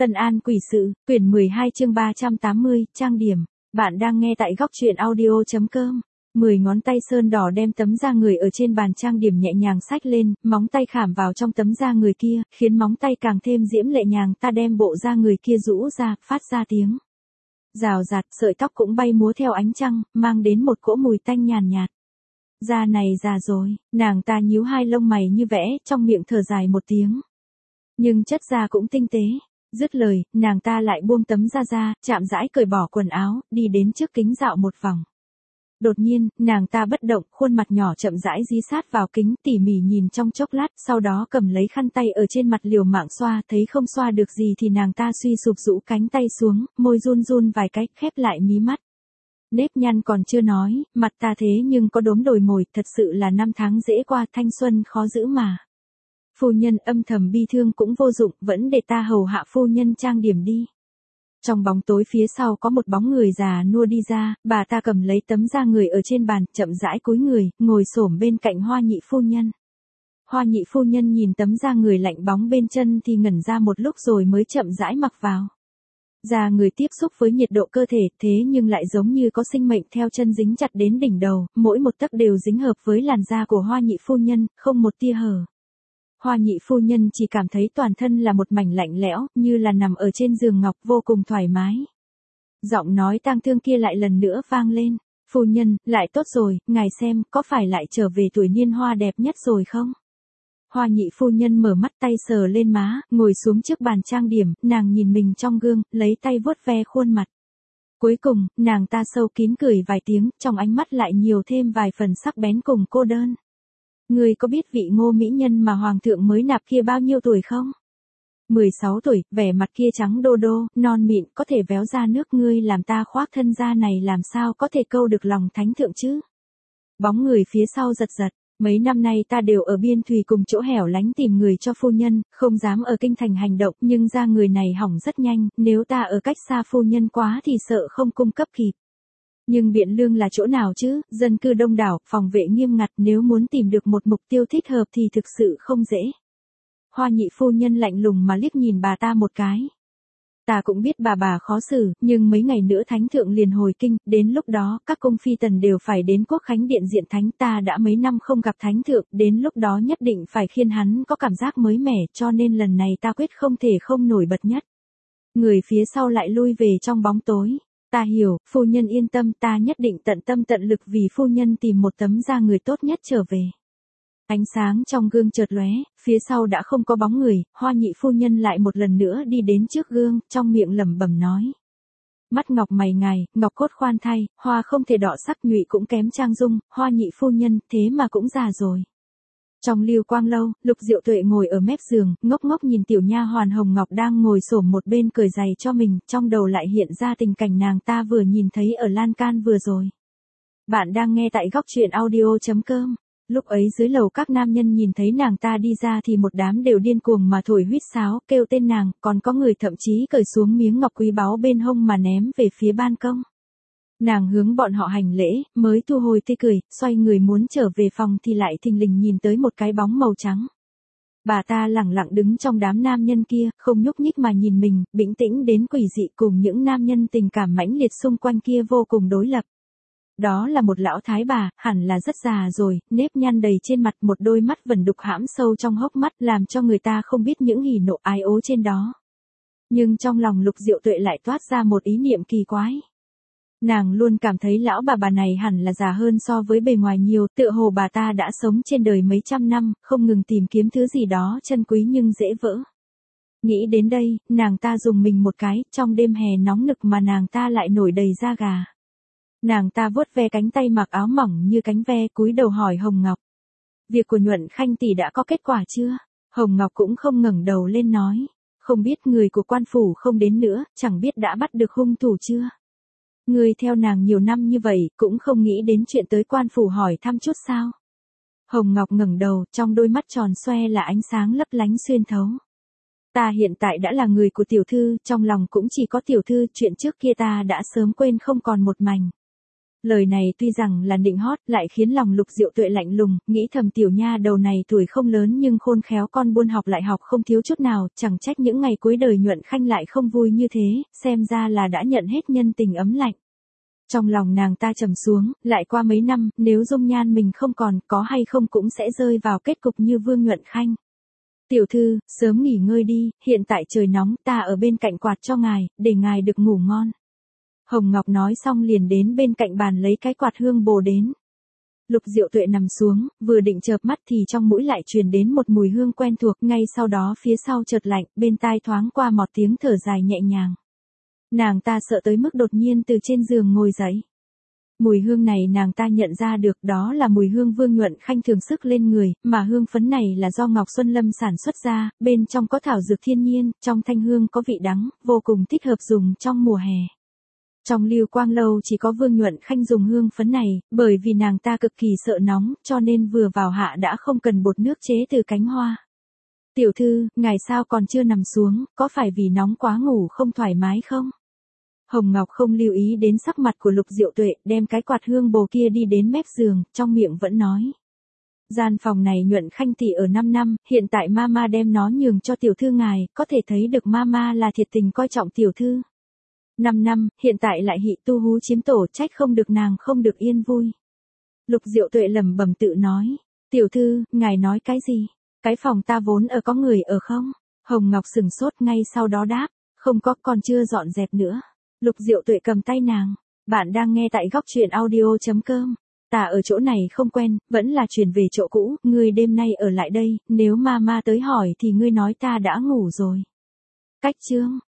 Tân An Quỷ Sự, quyển 12 chương 380, trang điểm. Bạn đang nghe tại góc truyện audio.com. 10 ngón tay sơn đỏ đem tấm da người ở trên bàn trang điểm nhẹ nhàng xách lên, móng tay khảm vào trong tấm da người kia, khiến móng tay càng thêm diễm lệ nhàng. Ta đem bộ da người kia rũ ra, phát ra tiếng rào rạt, sợi tóc cũng bay múa theo ánh trăng, mang đến một cỗ mùi tanh nhàn nhạt. Da này già rồi, nàng ta nhíu hai lông mày như vẽ, trong miệng thở dài một tiếng. Nhưng chất da cũng tinh tế. Dứt lời, nàng ta lại buông tấm da ra, chạm rãi cởi bỏ quần áo, đi đến trước kính dạo một vòng. Đột nhiên, nàng ta bất động, khuôn mặt nhỏ chậm rãi dí sát vào kính, tỉ mỉ nhìn trong chốc lát, sau đó cầm lấy khăn tay ở trên mặt liều mạng xoa, thấy không xoa được gì thì nàng ta suy sụp rũ cánh tay xuống, môi run run vài cái, khép lại mí mắt. Nếp nhăn còn chưa nói, mặt ta thế nhưng có đốm đồi mồi, thật sự là năm tháng dễ qua, thanh xuân khó giữ mà. Phu nhân âm thầm bi thương cũng vô dụng, vẫn để ta hầu hạ phu nhân trang điểm đi. Trong bóng tối phía sau có một bóng người già nua đi ra, bà ta cầm lấy tấm da người ở trên bàn, chậm rãi cúi người, ngồi xổm bên cạnh Hoa Nhị phu nhân. Hoa Nhị phu nhân nhìn tấm da người lạnh bóng bên chân thì ngẩn ra một lúc rồi mới chậm rãi mặc vào. Da người tiếp xúc với nhiệt độ cơ thể, thế nhưng lại giống như có sinh mệnh theo chân dính chặt đến đỉnh đầu, mỗi một tấc đều dính hợp với làn da của Hoa Nhị phu nhân, không một tia hở. Hoa Nhị phu nhân chỉ cảm thấy toàn thân là một mảnh lạnh lẽo, như là nằm ở trên giường ngọc vô cùng thoải mái. Giọng nói tang thương kia lại lần nữa vang lên, phu nhân, lại tốt rồi, ngài xem, có phải lại trở về tuổi niên hoa đẹp nhất rồi không? Hoa Nhị phu nhân mở mắt, tay sờ lên má, ngồi xuống trước bàn trang điểm, nàng nhìn mình trong gương, lấy tay vuốt ve khuôn mặt. Cuối cùng, nàng ta sâu kín cười vài tiếng, trong ánh mắt lại nhiều thêm vài phần sắc bén cùng cô đơn. Ngươi có biết vị Ngô mỹ nhân mà hoàng thượng mới nạp kia bao nhiêu tuổi không? 16 tuổi, vẻ mặt kia trắng đô đô, non mịn, có thể véo ra nước, ngươi làm ta khoác thân da này làm sao có thể câu được lòng thánh thượng chứ? Bóng người phía sau giật giật, mấy năm nay ta đều ở biên thùy cùng chỗ hẻo lánh tìm người cho phu nhân, không dám ở kinh thành hành động, nhưng da người này hỏng rất nhanh, nếu ta ở cách xa phu nhân quá thì sợ không cung cấp kịp. Nhưng Biện Lương là chỗ nào chứ, dân cư đông đảo, phòng vệ nghiêm ngặt, nếu muốn tìm được một mục tiêu thích hợp thì thực sự không dễ. Hoa Nhị phu nhân lạnh lùng mà liếc nhìn bà ta một cái. Ta cũng biết bà khó xử, nhưng mấy ngày nữa thánh thượng liền hồi kinh, đến lúc đó các cung phi tần đều phải đến quốc khánh điện diện thánh, ta đã mấy năm không gặp thánh thượng, đến lúc đó nhất định phải khiến hắn có cảm giác mới mẻ, cho nên lần này ta quyết không thể không nổi bật nhất. Người phía sau lại lui về trong bóng tối. Ta hiểu, phu nhân yên tâm, ta nhất định tận tâm tận lực vì phu nhân tìm một tấm da người tốt nhất trở về. Ánh sáng trong gương chợt lóe, phía sau đã không có bóng người, Hoa Nhị phu nhân lại một lần nữa đi đến trước gương, trong miệng lẩm bẩm nói. Mắt ngọc mày ngài, ngọc cốt khoan thai, hoa không thể đọ sắc, nhụy cũng kém trang dung, Hoa Nhị phu nhân, thế mà cũng già rồi. Trong Lưu Quang lâu, Lục Diệu Tuệ ngồi ở mép giường, ngốc ngốc nhìn tiểu nha hoàn Hồng Ngọc đang ngồi xổm một bên cởi giày cho mình, trong đầu lại hiện ra tình cảnh nàng ta vừa nhìn thấy ở lan can vừa rồi. Bạn đang nghe tại góc truyện audio.com. Lúc ấy dưới lầu các nam nhân nhìn thấy nàng ta đi ra thì một đám đều điên cuồng mà thổi huýt sáo, kêu tên nàng, còn có người thậm chí cởi xuống miếng ngọc quý báu bên hông mà ném về phía ban công. Nàng hướng bọn họ hành lễ, mới thu hồi tươi cười, xoay người muốn trở về phòng thì lại thình lình nhìn tới một cái bóng màu trắng. Bà ta lẳng lặng đứng trong đám nam nhân kia, không nhúc nhích mà nhìn mình, bình tĩnh đến quỷ dị, cùng những nam nhân tình cảm mãnh liệt xung quanh kia vô cùng đối lập. Đó là một lão thái bà, hẳn là rất già rồi, nếp nhăn đầy trên mặt, một đôi mắt vẩn đục hãm sâu trong hốc mắt, làm cho người ta không biết những hỉ nộ ái ố trên đó. Nhưng trong lòng Lục Diệu Tuệ lại toát ra một ý niệm kỳ quái. Nàng luôn cảm thấy lão bà này hẳn là già hơn so với bề ngoài nhiều, tựa hồ bà ta đã sống trên đời mấy trăm năm, không ngừng tìm kiếm thứ gì đó chân quý nhưng dễ vỡ. Nghĩ đến đây, nàng ta dùng mình một cái, trong đêm hè nóng nực mà nàng ta lại nổi đầy da gà. Nàng ta vuốt ve cánh tay mặc áo mỏng như cánh ve, cúi đầu hỏi Hồng Ngọc. Việc của Nhuận Khanh tỷ đã có kết quả chưa? Hồng Ngọc cũng không ngẩng đầu lên nói. Không biết, người của quan phủ không đến nữa, chẳng biết đã bắt được hung thủ chưa? Người theo nàng nhiều năm như vậy, cũng không nghĩ đến chuyện tới quan phủ hỏi thăm chút sao? Hồng Ngọc ngẩng đầu, trong đôi mắt tròn xoe là ánh sáng lấp lánh xuyên thấu. Ta hiện tại đã là người của tiểu thư, trong lòng cũng chỉ có tiểu thư, chuyện trước kia ta đã sớm quên không còn một mảnh. Lời này tuy rằng là nịnh hót, lại khiến lòng Lục Diệu Tuệ lạnh lùng, nghĩ thầm tiểu nha đầu này tuổi không lớn nhưng khôn khéo, con buôn học lại học không thiếu chút nào, chẳng trách những ngày cuối đời Nhuận Khanh lại không vui như thế, xem ra là đã nhận hết nhân tình ấm lạnh. Trong lòng nàng ta trầm xuống, lại qua mấy năm, nếu dung nhan mình không còn, có hay không cũng sẽ rơi vào kết cục như Vương Nhuận Khanh. Tiểu thư, sớm nghỉ ngơi đi, hiện tại trời nóng, ta ở bên cạnh quạt cho ngài, để ngài được ngủ ngon. Hồng Ngọc nói xong liền đến bên cạnh bàn lấy cái quạt hương bồ đến. Lục Diệu Tuệ nằm xuống, vừa định chợp mắt thì trong mũi lại truyền đến một mùi hương quen thuộc, ngay sau đó phía sau chợt lạnh, bên tai thoáng qua một tiếng thở dài nhẹ nhàng. Nàng ta sợ tới mức đột nhiên từ trên giường ngồi dậy. Mùi hương này nàng ta nhận ra được, đó là mùi hương Vương Nhuận Khanh thường sức lên người, mà hương phấn này là do Ngọc Xuân Lâm sản xuất ra, bên trong có thảo dược thiên nhiên, trong thanh hương có vị đắng, vô cùng thích hợp dùng trong mùa hè. Trong Lưu Quang Lâu chỉ có Vương Nhuận Khanh dùng hương phấn này, bởi vì nàng ta cực kỳ sợ nóng, cho nên vừa vào hạ đã không cần bột nước chế từ cánh hoa. Tiểu thư, ngài sao còn chưa nằm xuống, có phải vì nóng quá ngủ không thoải mái không? Hồng Ngọc không lưu ý đến sắc mặt của Lục Diệu Tuệ, đem cái quạt hương bồ kia đi đến mép giường, trong miệng vẫn nói. Gian phòng này Nhuận Khanh tỷ ở 5 năm, hiện tại mama đem nó nhường cho tiểu thư ngài, có thể thấy được mama là thiệt tình coi trọng tiểu thư. 5 năm, hiện tại lại hị tu hú chiếm tổ, trách không được nàng không được yên vui. Lục Diệu Tuệ lẩm bẩm tự nói. Tiểu thư, ngài nói cái gì? Cái phòng ta vốn ở có người ở không? Hồng Ngọc sừng sốt ngay sau đó đáp. Không có, còn chưa dọn dẹp nữa. Lục Diệu Tuệ cầm tay nàng. Bạn đang nghe tại góc truyện audio.com. Ta ở chỗ này không quen, vẫn là chuyển về chỗ cũ, ngươi đêm nay ở lại đây, nếu mama tới hỏi thì ngươi nói ta đã ngủ rồi. Cách chương.